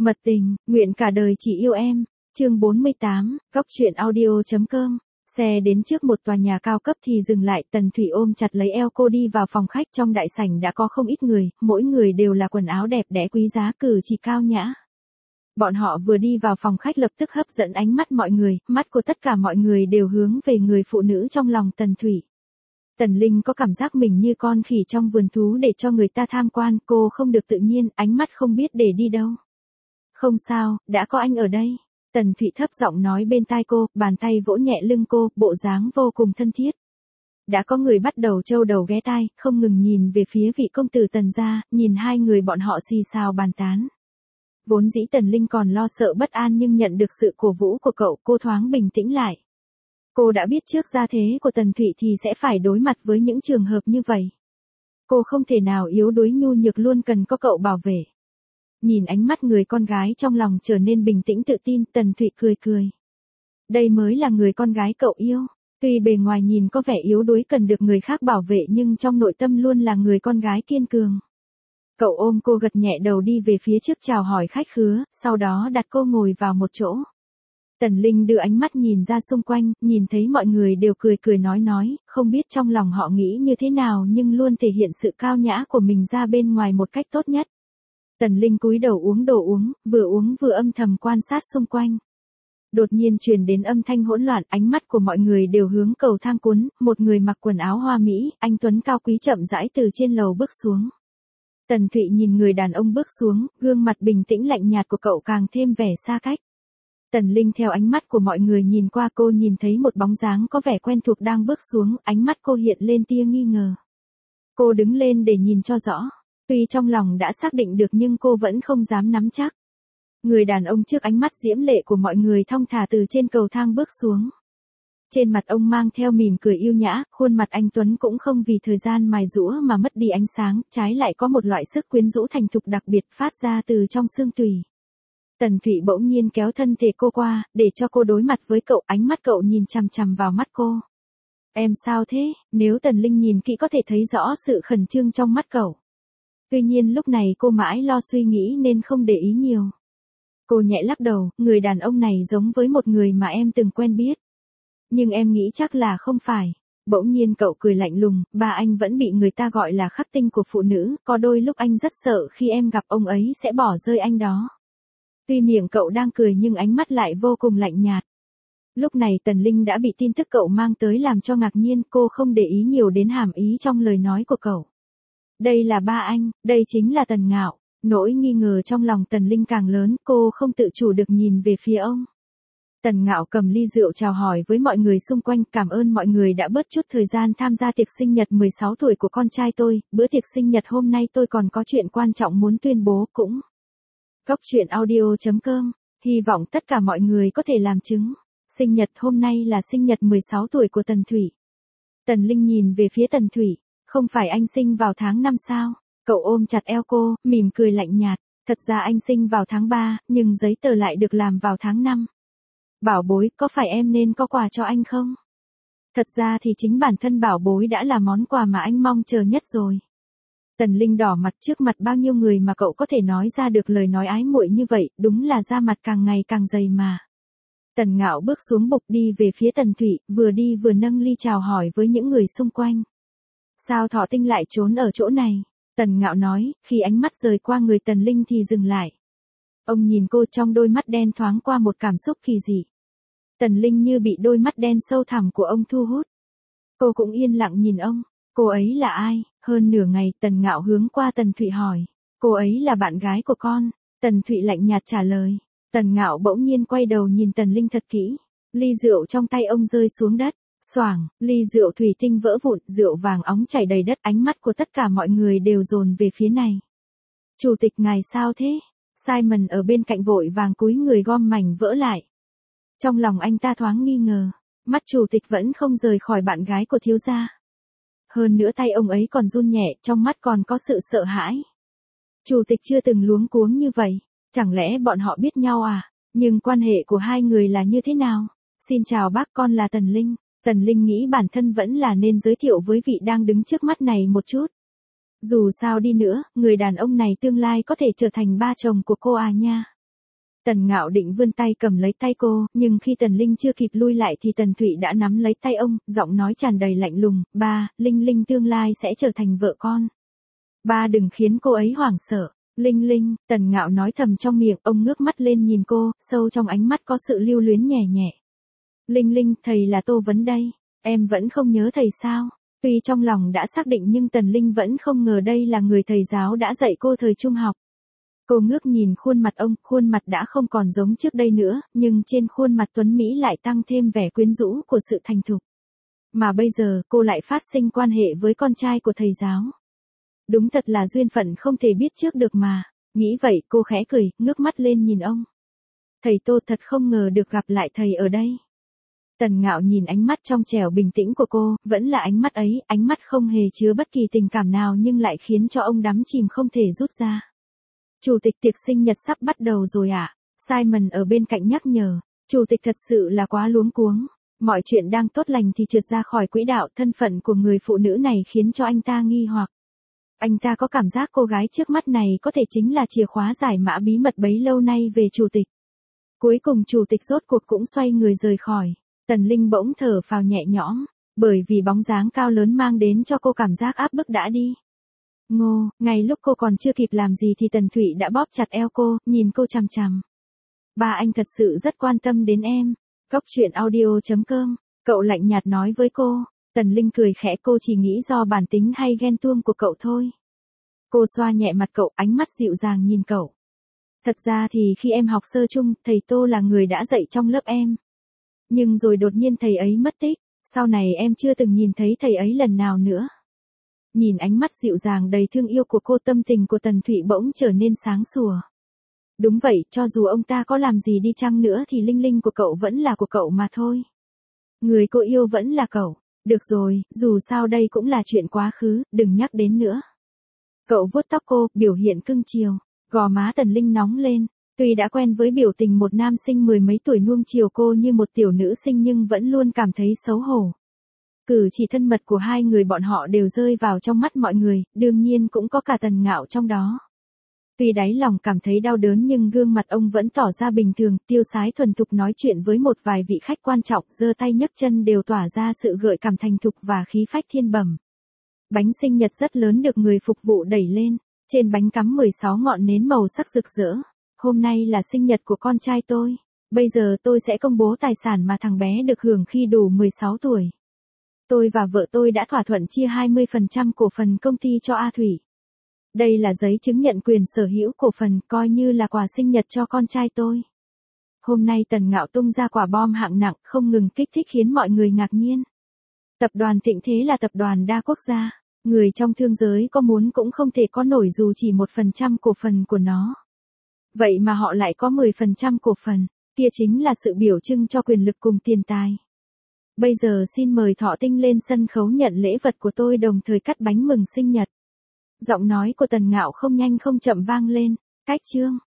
Mật tình, nguyện cả đời chỉ yêu em. Chương 48, Góc truyện audio.com. Xe đến trước một tòa nhà cao cấp thì dừng lại, Tần Thủy ôm chặt lấy eo cô đi vào phòng khách. Trong đại sảnh đã có không ít người, mỗi người đều là quần áo đẹp đẽ quý giá, cử chỉ cao nhã. Bọn họ vừa đi vào phòng khách lập tức hấp dẫn ánh mắt mọi người, mắt của tất cả mọi người đều hướng về người phụ nữ trong lòng Tần Thủy. Tần Linh có cảm giác mình như con khỉ trong vườn thú để cho người ta tham quan, cô không được tự nhiên, ánh mắt không biết để đi đâu. Không sao, đã có anh ở đây. Tần Thụy thấp giọng nói bên tai cô, bàn tay vỗ nhẹ lưng cô, bộ dáng vô cùng thân thiết. Đã có người bắt đầu trâu đầu ghé tai, không ngừng nhìn về phía vị công tử Tần gia, nhìn hai người bọn họ xì xào bàn tán. Vốn dĩ Tần Linh còn lo sợ bất an nhưng nhận được sự cổ vũ của cậu, cô thoáng bình tĩnh lại. Cô đã biết trước gia thế của Tần Thụy thì sẽ phải đối mặt với những trường hợp như vậy. Cô không thể nào yếu đuối nhu nhược, luôn cần có cậu bảo vệ. Nhìn ánh mắt người con gái trong lòng trở nên bình tĩnh tự tin, Tần Thụy cười cười. Đây mới là người con gái cậu yêu. Tuy bề ngoài nhìn có vẻ yếu đuối cần được người khác bảo vệ nhưng trong nội tâm luôn là người con gái kiên cường. Cậu ôm cô gật nhẹ đầu đi về phía trước chào hỏi khách khứa, sau đó đặt cô ngồi vào một chỗ. Tần Linh đưa ánh mắt nhìn ra xung quanh, nhìn thấy mọi người đều cười cười nói, không biết trong lòng họ nghĩ như thế nào nhưng luôn thể hiện sự cao nhã của mình ra bên ngoài một cách tốt nhất. Tần Linh cúi đầu uống đồ uống vừa âm thầm quan sát xung quanh. Đột nhiên truyền đến âm thanh hỗn loạn, ánh mắt của mọi người đều hướng cầu thang cuốn, một người mặc quần áo hoa mỹ, anh tuấn cao quý chậm rãi từ trên lầu bước xuống. Tần Thụy nhìn người đàn ông bước xuống, gương mặt bình tĩnh lạnh nhạt của cậu càng thêm vẻ xa cách. Tần Linh theo ánh mắt của mọi người nhìn qua, cô nhìn thấy một bóng dáng có vẻ quen thuộc đang bước xuống, ánh mắt cô hiện lên tia nghi ngờ. Cô đứng lên để nhìn cho rõ. Tuy trong lòng đã xác định được nhưng cô vẫn không dám nắm chắc. Người đàn ông trước ánh mắt diễm lệ của mọi người thong thả từ trên cầu thang bước xuống. Trên mặt ông mang theo mỉm cười yêu nhã, khuôn mặt anh tuấn cũng không vì thời gian mài giũa mà mất đi ánh sáng, trái lại có một loại sức quyến rũ thành thục đặc biệt phát ra từ trong xương tủy. Tần Thụy bỗng nhiên kéo thân thể cô qua, để cho cô đối mặt với cậu, ánh mắt cậu nhìn chằm chằm vào mắt cô. Em sao thế? Nếu Tần Linh nhìn kỹ có thể thấy rõ sự khẩn trương trong mắt cậu. Tuy nhiên lúc này cô mãi lo suy nghĩ nên không để ý nhiều. Cô nhẹ lắc đầu, người đàn ông này giống với một người mà em từng quen biết. Nhưng em nghĩ chắc là không phải. Bỗng nhiên cậu cười lạnh lùng, ba anh vẫn bị người ta gọi là khắc tinh của phụ nữ, có đôi lúc anh rất sợ khi em gặp ông ấy sẽ bỏ rơi anh đó. Tuy miệng cậu đang cười nhưng ánh mắt lại vô cùng lạnh nhạt. Lúc này Tần Linh đã bị tin tức cậu mang tới làm cho ngạc nhiên, cô không để ý nhiều đến hàm ý trong lời nói của cậu. Đây là ba anh, đây chính là Tần Ngạo. Nỗi nghi ngờ trong lòng Tần Linh càng lớn, cô không tự chủ được nhìn về phía ông. Tần Ngạo cầm ly rượu chào hỏi với mọi người xung quanh, cảm ơn mọi người đã bớt chút thời gian tham gia tiệc sinh nhật 16 tuổi của con trai tôi, bữa tiệc sinh nhật hôm nay tôi còn có chuyện quan trọng muốn tuyên bố cũng. Góc truyện audio.com, hy vọng tất cả mọi người có thể làm chứng. Sinh nhật hôm nay là sinh nhật 16 tuổi của Tần Thủy. Tần Linh nhìn về phía Tần Thủy. Không phải anh sinh vào tháng 5 sao? Cậu ôm chặt eo cô, mỉm cười lạnh nhạt. Thật ra anh sinh vào tháng 3, nhưng giấy tờ lại được làm vào tháng 5. Bảo bối, có phải em nên có quà cho anh không? Thật ra thì chính bản thân bảo bối đã là món quà mà anh mong chờ nhất rồi. Tần Linh đỏ mặt, trước mặt bao nhiêu người mà cậu có thể nói ra được lời nói ái muội như vậy, đúng là da mặt càng ngày càng dày mà. Tần Ngạo bước xuống bục đi về phía Tần Thụy, vừa đi vừa nâng ly chào hỏi với những người xung quanh. Sao Thọ Tinh lại trốn ở chỗ này? Tần Ngạo nói, khi ánh mắt rời qua người Tần Linh thì dừng lại. Ông nhìn cô, trong đôi mắt đen thoáng qua một cảm xúc kỳ dị. Tần Linh như bị đôi mắt đen sâu thẳm của ông thu hút. Cô cũng yên lặng nhìn ông. Cô ấy là ai? Hơn nửa ngày, Tần Ngạo hướng qua Tần Thụy hỏi. Cô ấy là bạn gái của con. Tần Thụy lạnh nhạt trả lời. Tần Ngạo bỗng nhiên quay đầu nhìn Tần Linh thật kỹ. Ly rượu trong tay ông rơi xuống đất. Xoảng, ly rượu thủy tinh vỡ vụn, rượu vàng óng chảy đầy đất, ánh mắt của tất cả mọi người đều dồn về phía này. Chủ tịch ngài sao thế? Simon ở bên cạnh vội vàng cúi người gom mảnh vỡ lại. Trong lòng anh ta thoáng nghi ngờ, mắt chủ tịch vẫn không rời khỏi bạn gái của thiếu gia. Hơn nữa tay ông ấy còn run nhẹ, trong mắt còn có sự sợ hãi. Chủ tịch chưa từng luống cuống như vậy, chẳng lẽ bọn họ biết nhau à? Nhưng quan hệ của hai người là như thế nào? Xin chào bác, con là Tần Linh. Tần Linh nghĩ bản thân vẫn là nên giới thiệu với vị đang đứng trước mắt này một chút. Dù sao đi nữa, người đàn ông này tương lai có thể trở thành ba chồng của cô à nha. Tần Ngạo định vươn tay cầm lấy tay cô, nhưng khi Tần Linh chưa kịp lui lại thì Tần Thụy đã nắm lấy tay ông, giọng nói tràn đầy lạnh lùng, ba, Linh Linh tương lai sẽ trở thành vợ con. Ba đừng khiến cô ấy hoảng sợ. Linh Linh, Tần Ngạo nói thầm trong miệng, ông ngước mắt lên nhìn cô, sâu trong ánh mắt có sự lưu luyến nhẹ nhẹ. Linh Linh, thầy là Tô Vấn đây, em vẫn không nhớ thầy sao? Tuy trong lòng đã xác định nhưng Tần Linh vẫn không ngờ đây là người thầy giáo đã dạy cô thời trung học. Cô ngước nhìn khuôn mặt ông, khuôn mặt đã không còn giống trước đây nữa, nhưng trên khuôn mặt tuấn Mỹ lại tăng thêm vẻ quyến rũ của sự thành thục. Mà bây giờ cô lại phát sinh quan hệ với con trai của thầy giáo. Đúng thật là duyên phận không thể biết trước được mà. Nghĩ vậy cô khẽ cười, ngước mắt lên nhìn ông. Thầy Tô, thật không ngờ được gặp lại thầy ở đây. Tần Ngạo nhìn ánh mắt trong trẻo bình tĩnh của cô, vẫn là ánh mắt ấy, ánh mắt không hề chứa bất kỳ tình cảm nào nhưng lại khiến cho ông đắm chìm không thể rút ra. Chủ tịch, tiệc sinh nhật sắp bắt đầu rồi ạ. Simon ở bên cạnh nhắc nhở. Chủ tịch thật sự là quá luống cuống. Mọi chuyện đang tốt lành thì trượt ra khỏi quỹ đạo, thân phận của người phụ nữ này khiến cho anh ta nghi hoặc. Anh ta có cảm giác cô gái trước mắt này có thể chính là chìa khóa giải mã bí mật bấy lâu nay về chủ tịch. Cuối cùng chủ tịch rốt cuộc cũng xoay người rời khỏi. Tần Linh bỗng thở phào nhẹ nhõm, bởi vì bóng dáng cao lớn mang đến cho cô cảm giác áp bức đã đi. Ngô, ngay lúc cô còn chưa kịp làm gì thì Tần Thụy đã bóp chặt eo cô, nhìn cô chằm chằm. Ba anh thật sự rất quan tâm đến em. Góc truyện audio.com, cậu lạnh nhạt nói với cô. Tần Linh cười khẽ, cô chỉ nghĩ do bản tính hay ghen tuông của cậu thôi. Cô xoa nhẹ mặt cậu, ánh mắt dịu dàng nhìn cậu. Thật ra thì khi em học sơ trung, thầy Tô là người đã dạy trong lớp em. Nhưng rồi đột nhiên thầy ấy mất tích, sau này em chưa từng nhìn thấy thầy ấy lần nào nữa. Nhìn ánh mắt dịu dàng đầy thương yêu của cô, tâm tình của Tần Thụy bỗng trở nên sáng sủa. Đúng vậy, cho dù ông ta có làm gì đi chăng nữa thì Linh Linh của cậu vẫn là của cậu mà thôi. Người cô yêu vẫn là cậu. Được rồi, dù sao đây cũng là chuyện quá khứ, đừng nhắc đến nữa. Cậu vuốt tóc cô, biểu hiện cưng chiều. Gò má Tần Linh nóng lên. Tuy đã quen với biểu tình một nam sinh mười mấy tuổi nuông chiều cô như một tiểu nữ sinh nhưng vẫn luôn cảm thấy xấu hổ. Cử chỉ thân mật của hai người bọn họ đều rơi vào trong mắt mọi người, đương nhiên cũng có cả Tần Ngạo trong đó. Tuy đáy lòng cảm thấy đau đớn nhưng gương mặt ông vẫn tỏ ra bình thường, tiêu sái thuần thục nói chuyện với một vài vị khách quan trọng, giơ tay nhấc chân đều tỏa ra sự gợi cảm thành thục và khí phách thiên bẩm. Bánh sinh nhật rất lớn được người phục vụ đẩy lên, trên bánh cắm 16 ngọn nến màu sắc rực rỡ. Hôm nay là sinh nhật của con trai tôi, bây giờ tôi sẽ công bố tài sản mà thằng bé được hưởng khi đủ 16 tuổi. Tôi và vợ tôi đã thỏa thuận chia 20% cổ phần công ty cho A Thủy. Đây là giấy chứng nhận quyền sở hữu cổ phần, coi như là quà sinh nhật cho con trai tôi. Hôm nay Tần Ngạo tung ra quả bom hạng nặng, không ngừng kích thích khiến mọi người ngạc nhiên. Tập đoàn Thịnh Thế là tập đoàn đa quốc gia, người trong thương giới có muốn cũng không thể có nổi dù chỉ 1% cổ phần của nó. Vậy mà họ lại có 10% cổ phần, kia chính là sự biểu trưng cho quyền lực cùng tiền tài. Bây giờ xin mời Thọ Tinh lên sân khấu nhận lễ vật của tôi đồng thời cắt bánh mừng sinh nhật. Giọng nói của Tần Ngạo không nhanh không chậm vang lên. Cách chương